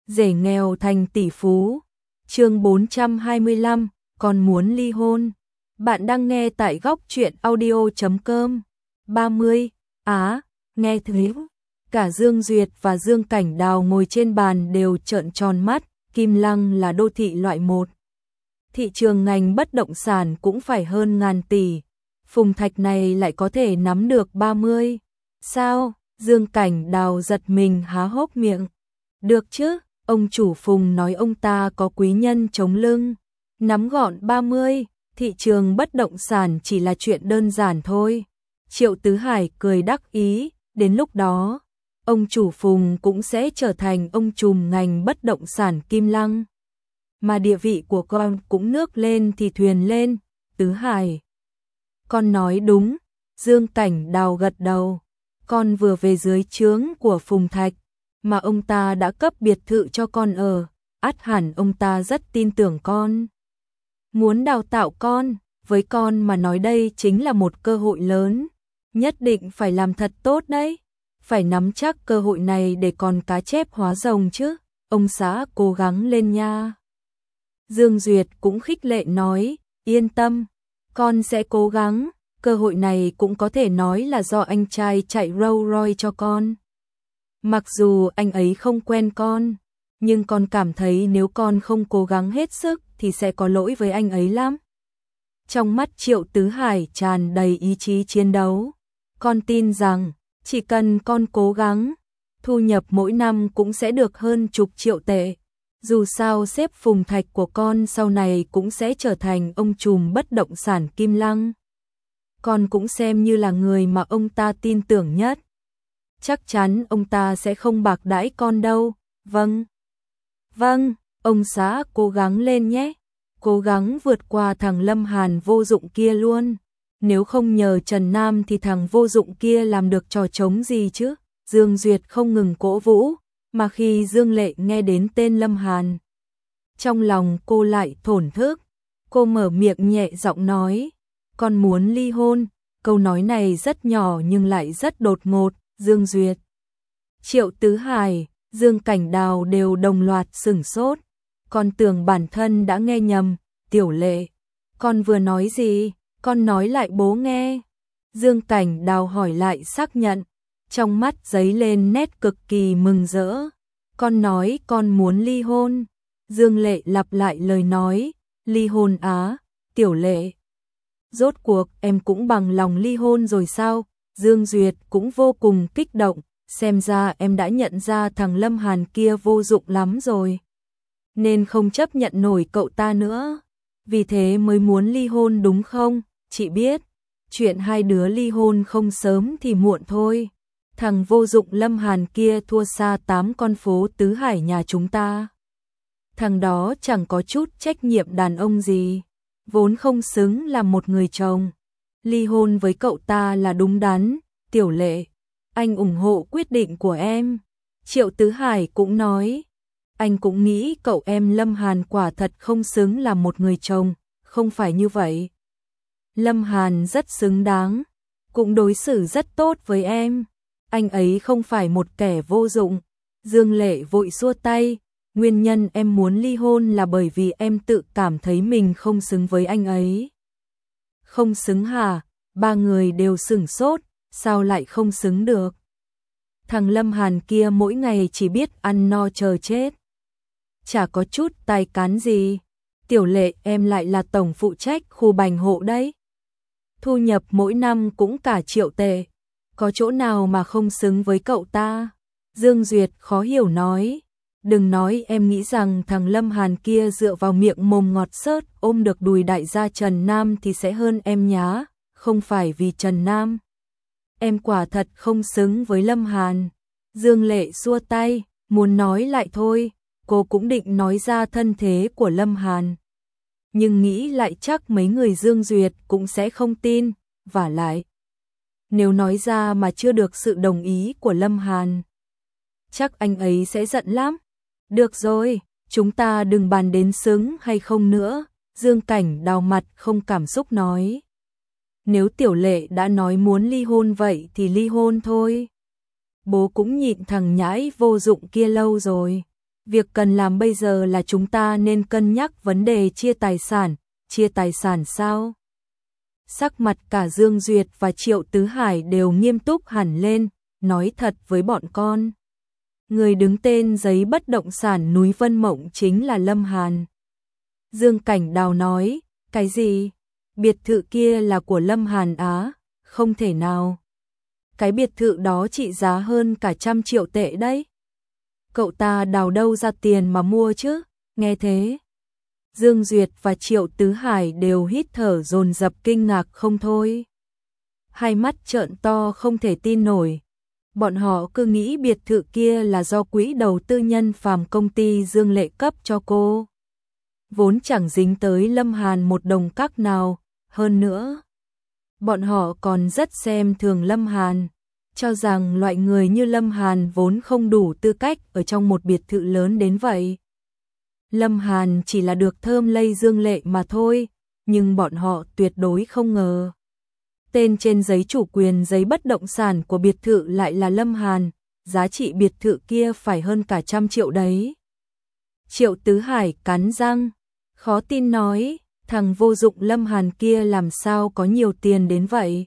rể nghèo thành tỷ phú. Chương 425, còn muốn ly hôn. Bạn đang nghe tại góc truyện audio.com. 30. Nghe thấy. Cả Dương Duyệt và Dương Cảnh Đào ngồi trên bàn đều trợn tròn mắt, Kim Lăng là đô thị loại 1. Thị trường ngành bất động sản cũng phải hơn ngàn tỷ. Phùng Thạch này lại có thể nắm được 30. Sao? Dương Cảnh Đào giật mình há hốc miệng. Được chứ, ông chủ Phùng nói ông ta có quý nhân chống lưng. Nắm gọn 30, thị trường bất động sản chỉ là chuyện đơn giản thôi. Triệu Tứ Hải cười đắc ý, đến lúc đó, ông chủ Phùng cũng sẽ trở thành ông trùm ngành bất động sản Kim Lăng. Mà địa vị của con cũng nước lên thì thuyền lên, Tứ Hải. Con nói đúng, Dương Cảnh Đào gật đầu. Con vừa về dưới trướng của Phùng Thạch, mà ông ta đã cấp biệt thự cho con ở, ắt hẳn ông ta rất tin tưởng con. Muốn đào tạo con, với con mà nói đây chính là một cơ hội lớn. Nhất định phải làm thật tốt đấy. Phải nắm chắc cơ hội này để còn cá chép hóa rồng chứ. Ông xã cố gắng lên nha. Dương Duyệt cũng khích lệ nói, yên tâm, con sẽ cố gắng. Cơ hội này cũng có thể nói là do anh trai chạy Rolls Royce cho con. Mặc dù anh ấy không quen con, nhưng con cảm thấy nếu con không cố gắng hết sức thì sẽ có lỗi với anh ấy lắm. Trong mắt Triệu Tứ Hải tràn đầy ý chí chiến đấu. Con tin rằng, chỉ cần con cố gắng, thu nhập mỗi năm cũng sẽ được hơn chục triệu tệ. Dù sao sếp Phùng Thạch của con sau này cũng sẽ trở thành ông trùm bất động sản Kim Lăng. Con cũng xem như là người mà ông ta tin tưởng nhất. Chắc chắn ông ta sẽ không bạc đãi con đâu. Vâng. Vâng, ông xã cố gắng lên nhé. Cố gắng vượt qua thằng Lâm Hàn vô dụng kia luôn. Nếu không nhờ Trần Nam thì thằng vô dụng kia làm được trò trống gì chứ. Dương Duyệt không ngừng cổ vũ, mà khi Dương Lệ nghe đến tên Lâm Hàn, trong lòng cô lại thổn thức. Cô mở miệng nhẹ giọng nói, con muốn ly hôn. Câu nói này rất nhỏ nhưng lại rất đột ngột. Dương Duyệt, Triệu Tứ Hải, Dương Cảnh Đào đều đồng loạt sửng sốt. Con tưởng bản thân đã nghe nhầm. Tiểu Lệ, con vừa nói gì? Con nói lại bố nghe. Dương Cảnh Đào hỏi lại xác nhận. Trong mắt giấy lên nét cực kỳ mừng rỡ. Con nói con muốn ly hôn. Dương Lệ lặp lại lời nói. Ly hôn á? Tiểu Lệ, rốt cuộc em cũng bằng lòng ly hôn rồi sao? Dương Duyệt cũng vô cùng kích động. Xem ra em đã nhận ra thằng Lâm Hàn kia vô dụng lắm rồi, nên không chấp nhận nổi cậu ta nữa. Vì thế mới muốn ly hôn đúng không? Chị biết, chuyện hai đứa ly hôn không sớm thì muộn thôi. Thằng vô dụng Lâm Hàn kia thua xa 8 con phố Tứ Hải nhà chúng ta. Thằng đó chẳng có chút trách nhiệm đàn ông gì, vốn không xứng làm một người chồng. Ly hôn với cậu ta là đúng đắn. Tiểu Lệ, anh ủng hộ quyết định của em. Triệu Tứ Hải cũng nói, anh cũng nghĩ cậu em Lâm Hàn quả thật không xứng làm một người chồng. Không phải như vậy. Lâm Hàn rất xứng đáng, cũng đối xử rất tốt với em. Anh ấy không phải một kẻ vô dụng. Dương Lệ vội xua tay. Nguyên nhân em muốn ly hôn là bởi vì em tự cảm thấy mình không xứng với anh ấy. Không xứng hả? Ba người đều sửng sốt. Sao lại không xứng được? Thằng Lâm Hàn kia mỗi ngày chỉ biết ăn no chờ chết, chả có chút tài cán gì. Tiểu Lệ, em lại là tổng phụ trách khu bành hộ đấy. Thu nhập mỗi năm cũng cả triệu tệ. Có chỗ nào mà không xứng với cậu ta? Dương Duyệt khó hiểu nói. Đừng nói em nghĩ rằng thằng Lâm Hàn kia dựa vào miệng mồm ngọt xớt ôm được đùi đại gia Trần Nam thì sẽ hơn em nhá. Không phải vì Trần Nam, em quả thật không xứng với Lâm Hàn. Dương Lệ xua tay, muốn nói lại thôi. Cô cũng định nói ra thân thế của Lâm Hàn, nhưng nghĩ lại chắc mấy người Dương Duyệt cũng sẽ không tin. Vả lại, nếu nói ra mà chưa được sự đồng ý của Lâm Hàn, chắc anh ấy sẽ giận lắm. Được rồi, chúng ta đừng bàn đến xứng hay không nữa. Dương Cảnh Đào mặt không cảm xúc nói. Nếu Tiểu Lệ đã nói muốn ly hôn vậy thì ly hôn thôi. Bố cũng nhịn thằng nhãi vô dụng kia lâu rồi. Việc cần làm bây giờ là chúng ta nên cân nhắc vấn đề chia tài sản sao? Sắc mặt cả Dương Duyệt và Triệu Tứ Hải đều nghiêm túc hẳn lên, nói thật với bọn con. Người đứng tên giấy bất động sản núi Vân Mộng chính là Lâm Hàn. Dương Cảnh Đào nói, cái gì? Biệt thự kia là của Lâm Hàn á? Không thể nào. Cái biệt thự đó trị giá hơn cả 100 triệu tệ đấy. Cậu ta đào đâu ra tiền mà mua chứ? Nghe thế, Dương Duyệt và Triệu Tứ Hải đều hít thở dồn dập kinh ngạc không thôi. Hai mắt trợn to không thể tin nổi. Bọn họ cứ nghĩ biệt thự kia là do quỹ đầu tư nhân phàm công ty Dương Lệ cấp cho cô. Vốn chẳng dính tới Lâm Hàn một đồng các nào, hơn nữa. Bọn họ còn rất xem thường Lâm Hàn, cho rằng loại người như Lâm Hàn vốn không đủ tư cách ở trong một biệt thự lớn đến vậy. Lâm Hàn chỉ là được thơm lây Dương Lệ mà thôi, nhưng bọn họ tuyệt đối không ngờ. Tên trên giấy chủ quyền giấy bất động sản của biệt thự lại là Lâm Hàn, giá trị biệt thự kia phải hơn cả 100 triệu đấy. Triệu Tứ Hải cắn răng, khó tin nói, thằng vô dụng Lâm Hàn kia làm sao có nhiều tiền đến vậy?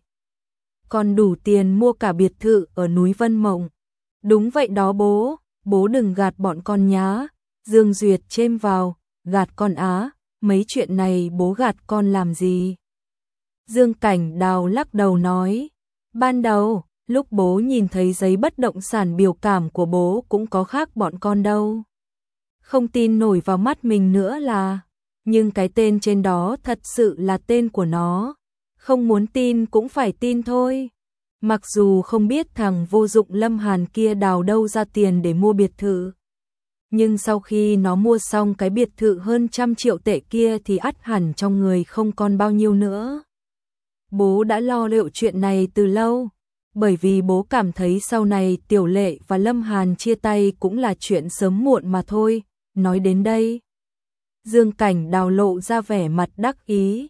Còn đủ tiền mua cả biệt thự ở núi Vân Mộng. Đúng vậy đó bố đừng gạt bọn con nhá. Dương Duyệt chêm vào, gạt con á, mấy chuyện này bố gạt con làm gì? Dương Cảnh Đào lắc đầu nói, ban đầu, lúc bố nhìn thấy giấy bất động sản biểu cảm của bố cũng có khác bọn con đâu. Không tin nổi vào mắt mình nữa là, nhưng cái tên trên đó thật sự là tên của nó. Không muốn tin cũng phải tin thôi. Mặc dù không biết thằng vô dụng Lâm Hàn kia đào đâu ra tiền để mua biệt thự. Nhưng sau khi nó mua xong cái biệt thự hơn 100 triệu tệ kia thì ắt hẳn trong người không còn bao nhiêu nữa. Bố đã lo liệu chuyện này từ lâu, bởi vì bố cảm thấy sau này Tiểu Lệ và Lâm Hàn chia tay cũng là chuyện sớm muộn mà thôi. Nói đến đây, Dương Cảnh Đào lộ ra vẻ mặt đắc ý.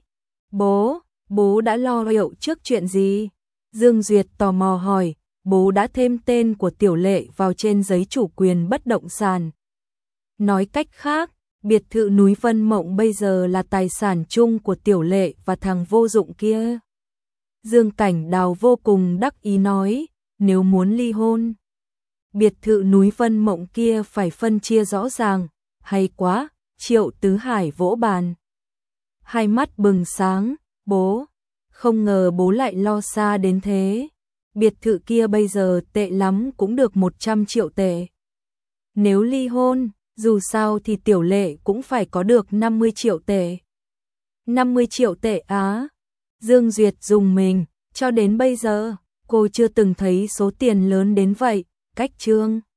Bố đã lo liệu trước chuyện gì? Dương Duyệt tò mò hỏi, bố đã thêm tên của Tiểu Lệ vào trên giấy chủ quyền bất động sản. Nói cách khác, biệt thự núi Vân Mộng bây giờ là tài sản chung của Tiểu Lệ và thằng vô dụng kia. Dương Cảnh Đào vô cùng đắc ý nói, nếu muốn ly hôn, biệt thự núi Vân Mộng kia phải phân chia rõ ràng. Hay quá, Triệu Tứ Hải vỗ bàn. Hai mắt bừng sáng, bố, không ngờ bố lại lo xa đến thế. Biệt thự kia bây giờ tệ lắm cũng được 100 triệu tệ. Nếu ly hôn, dù sao thì Tiểu Lệ cũng phải có được 50 triệu tệ. 50 triệu tệ á? Dương Duyệt rùng mình, cho đến bây giờ, cô chưa từng thấy số tiền lớn đến vậy. Cách chương